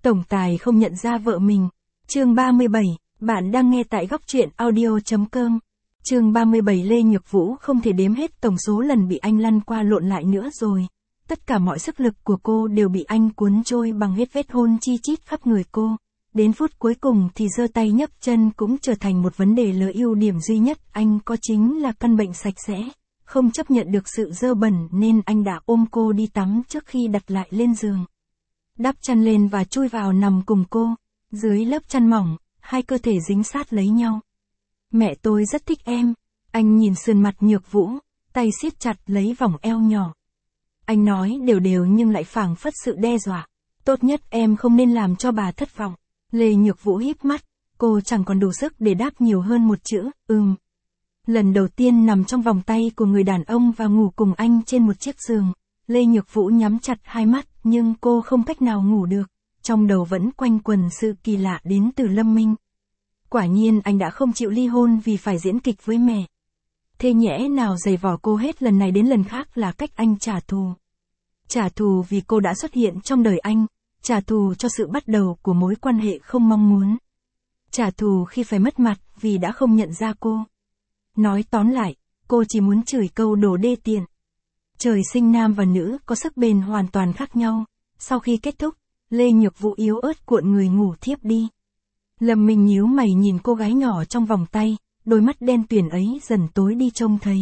Tổng tài không nhận ra vợ mình. Chương 37, bạn đang nghe tại góc truyện audio.com. Chương 37 Lê Nhược Vũ không thể đếm hết tổng số lần bị anh lăn qua lộn lại nữa rồi. Tất cả mọi sức lực của cô đều bị anh cuốn trôi bằng hết vết hôn chi chít khắp người cô. Đến phút cuối cùng thì giơ tay nhấc chân cũng trở thành một vấn đề lớn. Ưu điểm duy nhất anh có chính là căn bệnh sạch sẽ. Không chấp nhận được sự dơ bẩn nên anh đã ôm cô đi tắm trước khi đặt lại lên giường. Đắp chăn lên và chui vào nằm cùng cô. Dưới lớp chăn mỏng, hai cơ thể dính sát lấy nhau. Mẹ tôi rất thích em. Anh nhìn sườn mặt Nhược Vũ, tay siết chặt lấy vòng eo nhỏ. Anh nói đều đều nhưng lại phảng phất sự đe dọa. Tốt nhất em không nên làm cho bà thất vọng. Lê Nhược Vũ híp mắt, cô chẳng còn đủ sức để đáp nhiều hơn một chữ, Lần đầu tiên nằm trong vòng tay của người đàn ông và ngủ cùng anh trên một chiếc giường, Lê Nhược Vũ nhắm chặt hai mắt nhưng cô không cách nào ngủ được, trong đầu vẫn quanh quẩn sự kỳ lạ đến từ Lâm Minh. Quả nhiên anh đã không chịu ly hôn vì phải diễn kịch với mẹ. Thế nhẽ nào giày vò cô hết lần này đến lần khác là cách anh trả thù. Trả thù vì cô đã xuất hiện trong đời anh, trả thù cho sự bắt đầu của mối quan hệ không mong muốn. Trả thù khi phải mất mặt vì đã không nhận ra cô. Nói tóm lại, cô chỉ muốn chửi câu đồ đê tiện. Trời sinh nam và nữ có sức bền hoàn toàn khác nhau. Sau khi kết thúc, Lê Nhược Vũ yếu ớt cuộn người ngủ thiếp đi. Lâm Minh nhíu mày nhìn cô gái nhỏ trong vòng tay, đôi mắt đen tuyền ấy dần tối đi trông thấy.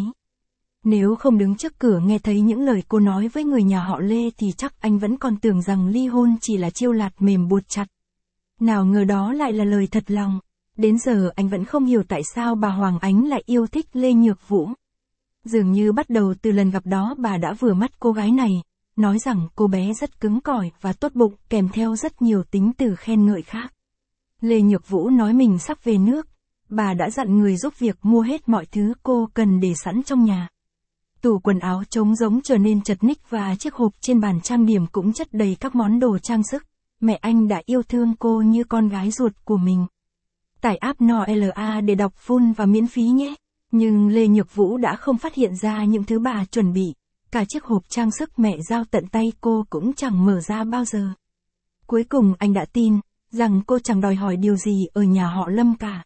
Nếu không đứng trước cửa nghe thấy những lời cô nói với người nhà họ Lê thì chắc anh vẫn còn tưởng rằng ly hôn chỉ là chiêu lạt mềm buộc chặt. Nào ngờ đó lại là lời thật lòng. Đến giờ anh vẫn không hiểu tại sao bà Hoàng Ánh lại yêu thích Lê Nhược Vũ. Dường như bắt đầu từ lần gặp đó bà đã vừa mắt cô gái này, nói rằng cô bé rất cứng cỏi và tốt bụng kèm theo rất nhiều tính từ khen ngợi khác. Lê Nhược Vũ nói mình sắp về nước, bà đã dặn người giúp việc mua hết mọi thứ cô cần để sẵn trong nhà. Tủ quần áo trống rỗng trở nên chật ních và chiếc hộp trên bàn trang điểm cũng chất đầy các món đồ trang sức. Mẹ anh đã yêu thương cô như con gái ruột của mình. Tải app NOLA để đọc full và miễn phí nhé. Nhưng Lê Nhược Vũ đã không phát hiện ra những thứ bà chuẩn bị. Cả chiếc hộp trang sức mẹ giao tận tay cô cũng chẳng mở ra bao giờ. Cuối cùng anh đã tin rằng cô chẳng đòi hỏi điều gì ở nhà họ Lâm cả.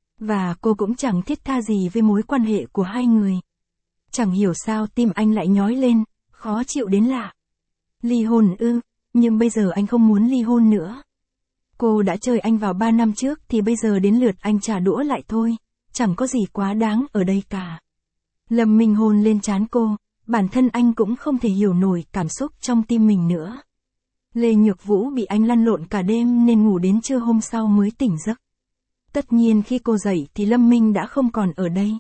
Và cô cũng chẳng thiết tha gì với mối quan hệ của hai người. Chẳng hiểu sao tim anh lại nhói lên, khó chịu đến lạ. Ly hôn ư, nhưng bây giờ anh không muốn ly hôn nữa. Cô đã chơi anh vào 3 năm trước thì bây giờ đến lượt anh trả đũa lại thôi, chẳng có gì quá đáng ở đây cả. Lâm Minh hôn lên trán cô, bản thân anh cũng không thể hiểu nổi cảm xúc trong tim mình nữa. Lê Nhược Vũ bị anh lăn lộn cả đêm nên ngủ đến trưa hôm sau mới tỉnh giấc. Tất nhiên khi cô dậy thì Lâm Minh đã không còn ở đây.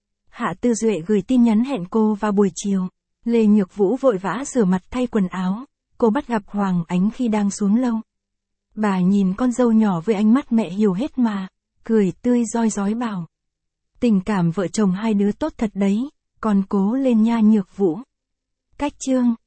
Hạ Tư Duệ gửi tin nhắn hẹn cô vào buổi chiều. Lê Nhược Vũ vội vã rửa mặt thay quần áo. Cô bắt gặp Hoàng Ánh khi đang xuống lâu. Bà nhìn con dâu nhỏ với ánh mắt mẹ hiểu hết mà, cười tươi rói rói bảo. Tình cảm vợ chồng hai đứa tốt thật đấy, con cố lên nha Nhược Vũ. Cách chương